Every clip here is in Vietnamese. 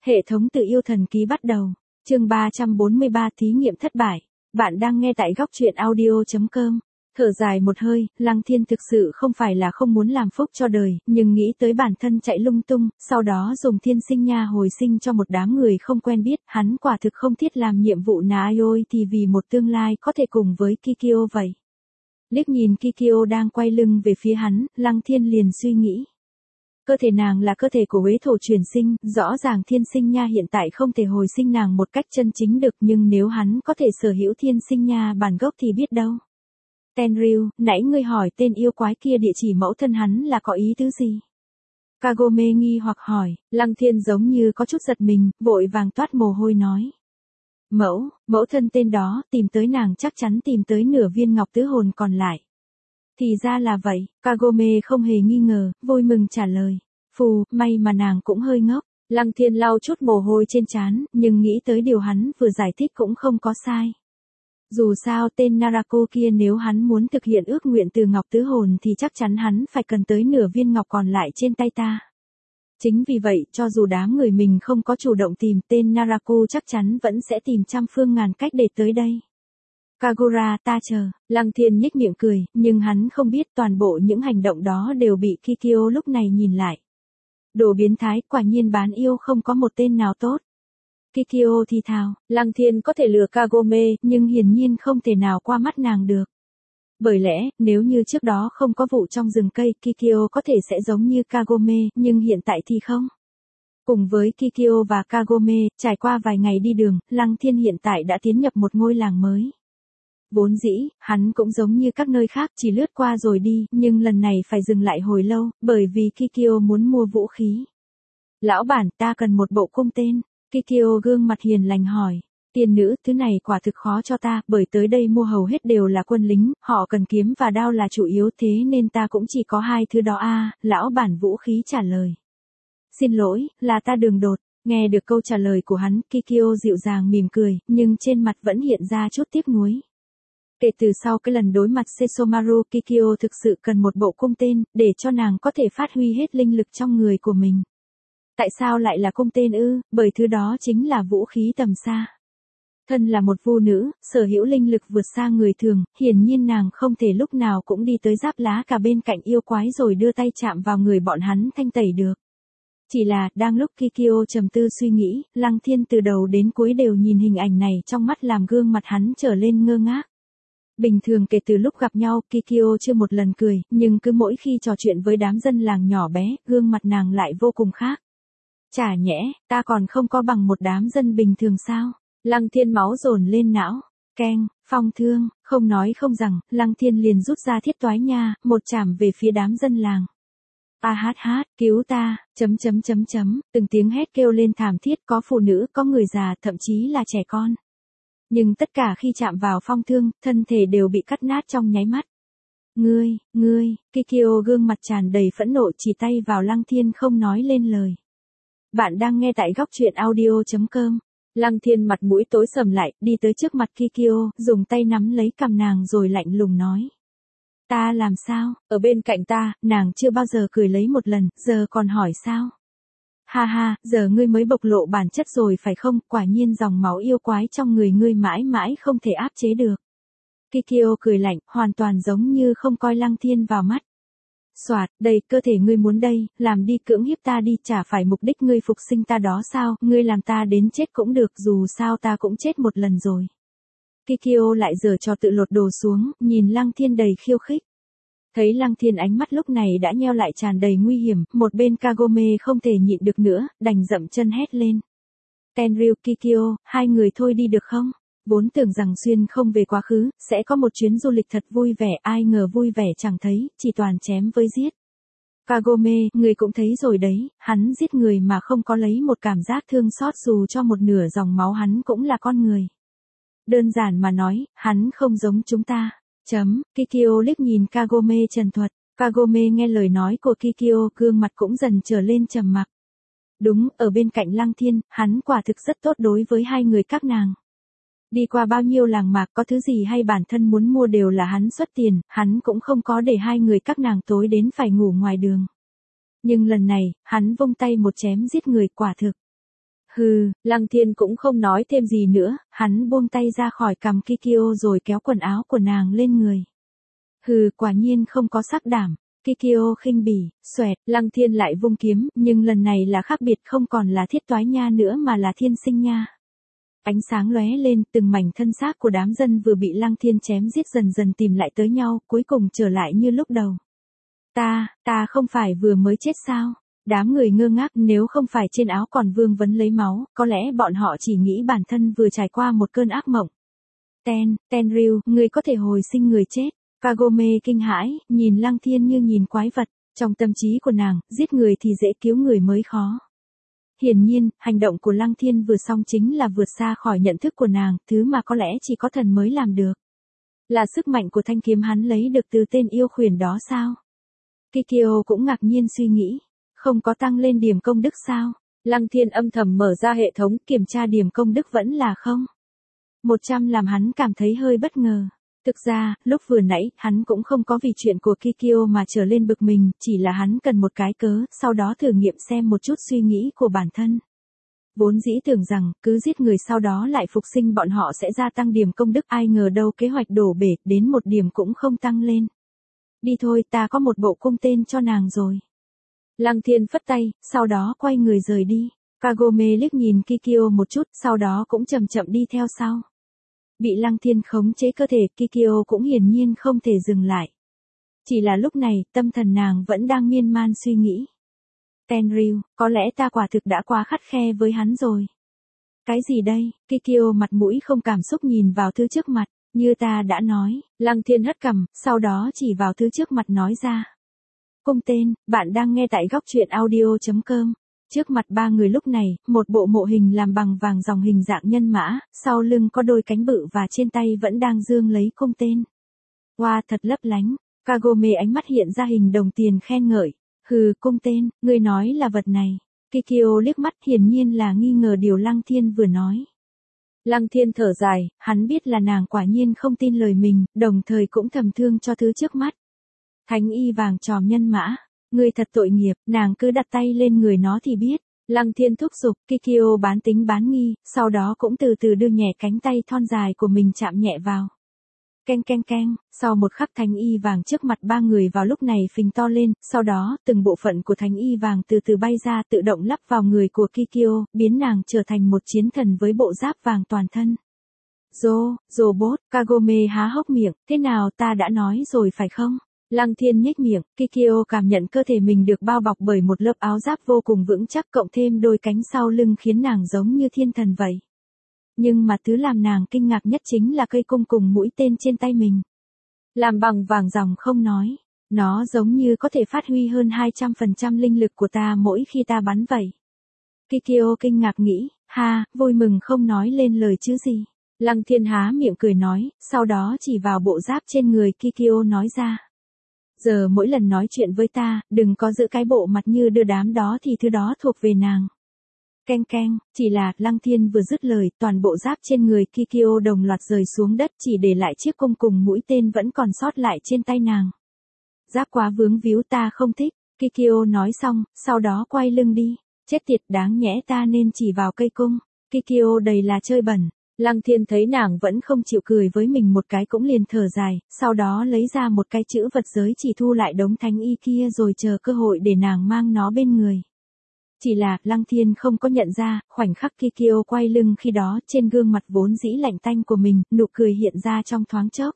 Hệ thống tự yêu thần ký bắt đầu. Chương 343 thí nghiệm thất bại. Bạn đang nghe tại góc truyện audio.com. Thở dài một hơi, Lăng Thiên thực sự không phải là không muốn làm phúc cho đời, nhưng nghĩ tới bản thân chạy lung tung, sau đó dùng thiên sinh nha hồi sinh cho một đám người không quen biết, hắn quả thực không thiết làm nhiệm vụ Naioi thì vì một tương lai có thể cùng với Kikyo vậy. Liếc nhìn Kikyo đang quay lưng về phía hắn, Lăng Thiên liền suy nghĩ. Cơ thể nàng là cơ thể của Huế thổ truyền sinh, rõ ràng thiên sinh nha hiện tại không thể hồi sinh nàng một cách chân chính được, nhưng nếu hắn có thể sở hữu thiên sinh nha bản gốc thì biết đâu. Tenryu, nãy ngươi hỏi tên yêu quái kia địa chỉ mẫu thân hắn là có ý tứ gì? Kagome nghi hoặc hỏi, Lăng Thiên giống như có chút giật mình, vội vàng toát mồ hôi nói. Mẫu thân tên đó, tìm tới nàng chắc chắn tìm tới nửa viên ngọc tứ hồn còn lại. Thì ra là vậy, Kagome không hề nghi ngờ, vui mừng trả lời. Phù, may mà nàng cũng hơi ngốc. Lăng Thiên lau chút mồ hôi trên trán, nhưng nghĩ tới điều hắn vừa giải thích cũng không có sai. Dù sao tên Narako kia nếu hắn muốn thực hiện ước nguyện từ ngọc tứ hồn thì chắc chắn hắn phải cần tới nửa viên ngọc còn lại trên tay ta. Chính vì vậy, cho dù đám người mình không có chủ động tìm, tên Narako chắc chắn vẫn sẽ tìm trăm phương ngàn cách để tới đây. Kagura, ta chờ. Lăng Thiên nhếch miệng cười, nhưng hắn không biết toàn bộ những hành động đó đều bị Kikyo lúc này nhìn lại. Đồ biến thái, quả nhiên bán yêu không có một tên nào tốt. Kikyo thì thào, Lăng Thiên có thể lừa Kagome, nhưng hiển nhiên không thể nào qua mắt nàng được. Bởi lẽ, nếu như trước đó không có vụ trong rừng cây, Kikyo có thể sẽ giống như Kagome, nhưng hiện tại thì không. Cùng với Kikyo và Kagome, trải qua vài ngày đi đường, Lăng Thiên hiện tại đã tiến nhập một ngôi làng mới. Vốn dĩ, hắn cũng giống như các nơi khác chỉ lướt qua rồi đi, nhưng lần này phải dừng lại hồi lâu, bởi vì Kikyo muốn mua vũ khí. Lão bản, ta cần một bộ cung tên. Kikyo gương mặt hiền lành hỏi. Tiên nữ, thứ này quả thực khó cho ta, bởi tới đây mua hầu hết đều là quân lính, họ cần kiếm và đao là chủ yếu, thế nên ta cũng chỉ có hai thứ đó a. Lão bản vũ khí trả lời. Xin lỗi, là ta đường đột. Nghe được câu trả lời của hắn, Kikyo dịu dàng mỉm cười, nhưng trên mặt vẫn hiện ra chút tiếc nuối. Kể từ sau cái lần đối mặt Sesomaru, Kikyo thực sự cần một bộ cung tên, để cho nàng có thể phát huy hết linh lực trong người của mình. Tại sao lại là cung tên ư? Bởi thứ đó chính là vũ khí tầm xa. Thân là một vu nữ, sở hữu linh lực vượt xa người thường, hiển nhiên nàng không thể lúc nào cũng đi tới giáp lá cả bên cạnh yêu quái rồi đưa tay chạm vào người bọn hắn thanh tẩy được. Chỉ là, đang lúc Kikyo trầm tư suy nghĩ, Lăng Thiên từ đầu đến cuối đều nhìn hình ảnh này trong mắt làm gương mặt hắn trở lên ngơ ngác. Bình thường kể từ lúc gặp nhau, Kikyo chưa một lần cười, nhưng cứ mỗi khi trò chuyện với đám dân làng nhỏ bé, gương mặt nàng lại vô cùng khác. Chả nhẽ, ta còn không có bằng một đám dân bình thường sao? Lăng Thiên máu dồn lên não. Keng, phong thương, không nói không rằng, Lăng Thiên liền rút ra thiết toái nha, một chảm về phía đám dân làng. Cứu ta, từng tiếng hét kêu lên thảm thiết, có phụ nữ, có người già, thậm chí là trẻ con. Nhưng tất cả khi chạm vào phong thương, thân thể đều bị cắt nát trong nháy mắt. Ngươi, Kikyo gương mặt tràn đầy phẫn nộ chỉ tay vào Lăng Thiên không nói lên lời. Bạn đang nghe tại góc truyện audio.com. Lăng Thiên mặt mũi tối sầm lại, đi tới trước mặt Kikyo, dùng tay nắm lấy cằm nàng rồi lạnh lùng nói. Ta làm sao, ở bên cạnh ta, nàng chưa bao giờ cười lấy một lần, giờ còn hỏi sao? Ha ha, giờ ngươi mới bộc lộ bản chất rồi phải không, quả nhiên dòng máu yêu quái trong người ngươi mãi mãi không thể áp chế được. Kikyo cười lạnh, hoàn toàn giống như không coi Lăng Thiên vào mắt. Soạt, đây, cơ thể ngươi muốn đây, làm đi cưỡng hiếp ta đi, chả phải mục đích ngươi phục sinh ta đó sao, ngươi làm ta đến chết cũng được, dù sao ta cũng chết một lần rồi. Kikyo lại giở trò tự lột đồ xuống, nhìn Lăng Thiên đầy khiêu khích. Thấy Lăng Thiên ánh mắt lúc này đã nheo lại tràn đầy nguy hiểm, một bên Kagome không thể nhịn được nữa, đành dậm chân hét lên. Tenryu, Kikyo, hai người thôi đi được không? Vốn tưởng rằng xuyên không về quá khứ, sẽ có một chuyến du lịch thật vui vẻ, ai ngờ vui vẻ chẳng thấy, chỉ toàn chém với giết. Kagome, người cũng thấy rồi đấy, hắn giết người mà không có lấy một cảm giác thương xót dù cho một nửa dòng máu hắn cũng là con người. Đơn giản mà nói, hắn không giống chúng ta. Kikyo liếc nhìn Kagome trần thuật. Kagome nghe lời nói của Kikyo, gương mặt cũng dần trở lên trầm mặc. Đúng, ở bên cạnh Lăng Thiên, hắn quả thực rất tốt đối với hai người các nàng. Đi qua bao nhiêu làng mạc, có thứ gì hay bản thân muốn mua đều là hắn xuất tiền, hắn cũng không có để hai người các nàng tối đến phải ngủ ngoài đường. Nhưng lần này, hắn vung tay một chém giết người, quả thực. Lăng Thiên cũng không nói thêm gì nữa, hắn buông tay ra khỏi cằm Kikyo rồi kéo quần áo của nàng lên người. Quả nhiên không có sắc đảm. Kikyo khinh bỉ, xoẹt, Lăng Thiên lại vung kiếm, nhưng lần này là khác biệt, không còn là thiết toái nha nữa mà là thiên sinh nha. Ánh sáng lóe lên, từng mảnh thân xác của đám dân vừa bị Lăng Thiên chém giết dần dần tìm lại tới nhau, cuối cùng trở lại như lúc đầu. Ta không phải vừa mới chết sao? Đám người ngơ ngác, nếu không phải trên áo còn vương vấn lấy máu, có lẽ bọn họ chỉ nghĩ bản thân vừa trải qua một cơn ác mộng. Tenryu, ngươi có thể hồi sinh người chết. Kagome kinh hãi, nhìn Lăng Thiên như nhìn quái vật, trong tâm trí của nàng, giết người thì dễ cứu người mới khó. Hiển nhiên, hành động của Lăng Thiên vừa xong chính là vượt xa khỏi nhận thức của nàng, thứ mà có lẽ chỉ có thần mới làm được. Là sức mạnh của thanh kiếm hắn lấy được từ tên yêu khuyển đó sao? Kikyo cũng ngạc nhiên suy nghĩ, không có tăng lên điểm công đức sao? Lăng Thiên âm thầm mở ra hệ thống kiểm tra điểm công đức vẫn là không. 100 làm hắn cảm thấy hơi bất ngờ. Thực ra, lúc vừa nãy, hắn cũng không có vì chuyện của Kikyo mà trở lên bực mình, chỉ là hắn cần một cái cớ, sau đó thử nghiệm xem một chút suy nghĩ của bản thân. Vốn dĩ tưởng rằng, cứ giết người sau đó lại phục sinh bọn họ sẽ gia tăng điểm công đức, ai ngờ đâu kế hoạch đổ bể, đến một điểm cũng không tăng lên. Đi thôi, ta có một bộ cung tên cho nàng rồi. Lăng Thiên phất tay, sau đó quay người rời đi. Kagome liếc nhìn Kikyo một chút, sau đó cũng chậm chậm đi theo sau. Bị Lăng Thiên khống chế cơ thể, Kikyo cũng hiển nhiên không thể dừng lại. Chỉ là lúc này, tâm thần nàng vẫn đang miên man suy nghĩ. Tenryu, có lẽ ta quả thực đã quá khắt khe với hắn rồi. Cái gì đây? Kikyo mặt mũi không cảm xúc nhìn vào thứ trước mặt, như ta đã nói. Lăng Thiên hất cằm, sau đó chỉ vào thứ trước mặt nói ra. Cung tên, bạn đang nghe tại góc truyện audio.com. Trước mặt ba người lúc này, một bộ mộ hình làm bằng vàng dòng hình dạng nhân mã, sau lưng có đôi cánh bự và trên tay vẫn đang giương lấy cung tên. Wow, thật lấp lánh. Kagome ánh mắt hiện ra hình đồng tiền khen ngợi. Cung tên, ngươi nói là vật này. Kikyo liếc mắt hiển nhiên là nghi ngờ điều Lăng Thiên vừa nói. Lăng Thiên thở dài, hắn biết là nàng quả nhiên không tin lời mình, đồng thời cũng thầm thương cho thứ trước mắt. Thánh y vàng tròm nhân mã. Ngươi thật tội nghiệp, nàng cứ đặt tay lên người nó thì biết. Lăng Thiên thúc giục, Kikyo bán tính bán nghi, sau đó cũng từ từ đưa nhẹ cánh tay thon dài của mình chạm nhẹ vào. Keng, sau một khắc thánh y vàng trước mặt ba người vào lúc này phình to lên, sau đó, từng bộ phận của thánh y vàng từ từ bay ra tự động lắp vào người của Kikyo, biến nàng trở thành một chiến thần với bộ giáp vàng toàn thân. Robot, Kagome há hốc miệng, thế nào ta đã nói rồi phải không? Lăng Thiên nhếch miệng, Kikyo cảm nhận cơ thể mình được bao bọc bởi một lớp áo giáp vô cùng vững chắc cộng thêm đôi cánh sau lưng khiến nàng giống như thiên thần vậy. Nhưng mà thứ làm nàng kinh ngạc nhất chính là cây cung cùng mũi tên trên tay mình. Làm bằng vàng ròng không nói, nó giống như có thể phát huy hơn 200% linh lực của ta mỗi khi ta bắn vậy. Kikyo kinh ngạc nghĩ, vui mừng không nói lên lời chứ gì. Lăng Thiên há miệng cười nói, sau đó chỉ vào bộ giáp trên người Kikyo nói ra. Giờ mỗi lần nói chuyện với ta, đừng có giữ cái bộ mặt như đưa đám đó thì thứ đó thuộc về nàng. Keng, chỉ là, Lăng Thiên vừa dứt lời, toàn bộ giáp trên người Kikyo đồng loạt rơi xuống đất chỉ để lại chiếc cung cùng mũi tên vẫn còn sót lại trên tay nàng. Giáp quá vướng víu ta không thích, Kikyo nói xong, sau đó quay lưng đi. Chết tiệt, đáng nhẽ ta nên chỉ vào cây cung. Kikyo đầy là chơi bẩn. Lăng Thiên thấy nàng vẫn không chịu cười với mình một cái cũng liền thở dài, sau đó lấy ra một cái chữ vật giới chỉ thu lại đống thánh y kia rồi chờ cơ hội để nàng mang nó bên người. Chỉ là, Lăng Thiên không có nhận ra, khoảnh khắc Kikyo quay lưng khi đó trên gương mặt vốn dĩ lạnh tanh của mình, nụ cười hiện ra trong thoáng chốc.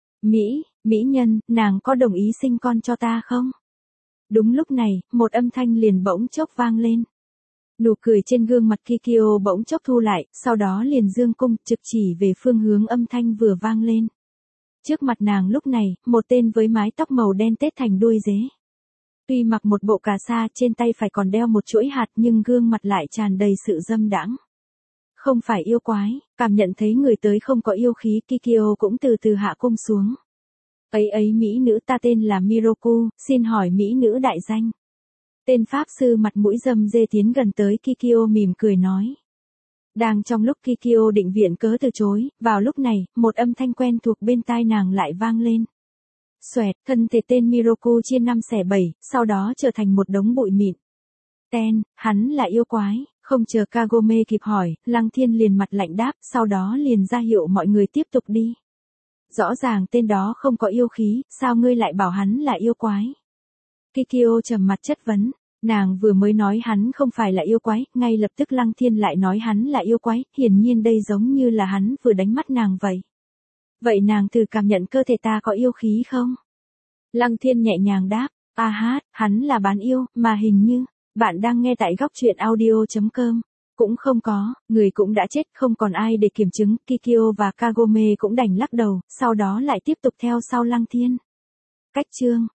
Mỹ nhân, nàng có đồng ý sinh con cho ta không? Đúng lúc này, một âm thanh liền bỗng chốc vang lên. Nụ cười trên gương mặt Kikyo bỗng chốc thu lại, sau đó liền dương cung trực chỉ về phương hướng âm thanh vừa vang lên. Trước mặt nàng lúc này, một tên với mái tóc màu đen tết thành đuôi dế. Tuy mặc một bộ cà sa trên tay phải còn đeo một chuỗi hạt nhưng gương mặt lại tràn đầy sự dâm đãng. Không phải yêu quái, cảm nhận thấy người tới không có yêu khí Kikyo cũng từ từ hạ cung xuống. Ấy mỹ nữ ta tên là Miroku, xin hỏi mỹ nữ đại danh. Tên pháp sư mặt mũi râm rê tiến gần tới Kikyo mỉm cười nói. Đang trong lúc Kikyo định viện cớ từ chối, vào lúc này, một âm thanh quen thuộc bên tai nàng lại vang lên. Xoẹt, thân thể tên Miroku chia 5 xẻ 7, sau đó trở thành một đống bụi mịn. Hắn là yêu quái. Không chờ Kagome kịp hỏi, Lăng Thiên liền mặt lạnh đáp, sau đó liền ra hiệu mọi người tiếp tục đi. Rõ ràng tên đó không có yêu khí, sao ngươi lại bảo hắn là yêu quái? Kikyo trầm mặt chất vấn, nàng vừa mới nói hắn không phải là yêu quái, ngay lập tức Lăng Thiên lại nói hắn là yêu quái, hiển nhiên đây giống như là hắn vừa đánh mắt nàng vậy. Vậy nàng thử cảm nhận cơ thể ta có yêu khí không? Lăng Thiên nhẹ nhàng đáp, hắn là bán yêu, mà hình như, bạn đang nghe tại góc truyện audio.com. Cũng không có, người cũng đã chết, không còn ai để kiểm chứng, Kikyo và Kagome cũng đành lắc đầu, sau đó lại tiếp tục theo sau Lăng Thiên. Cách chương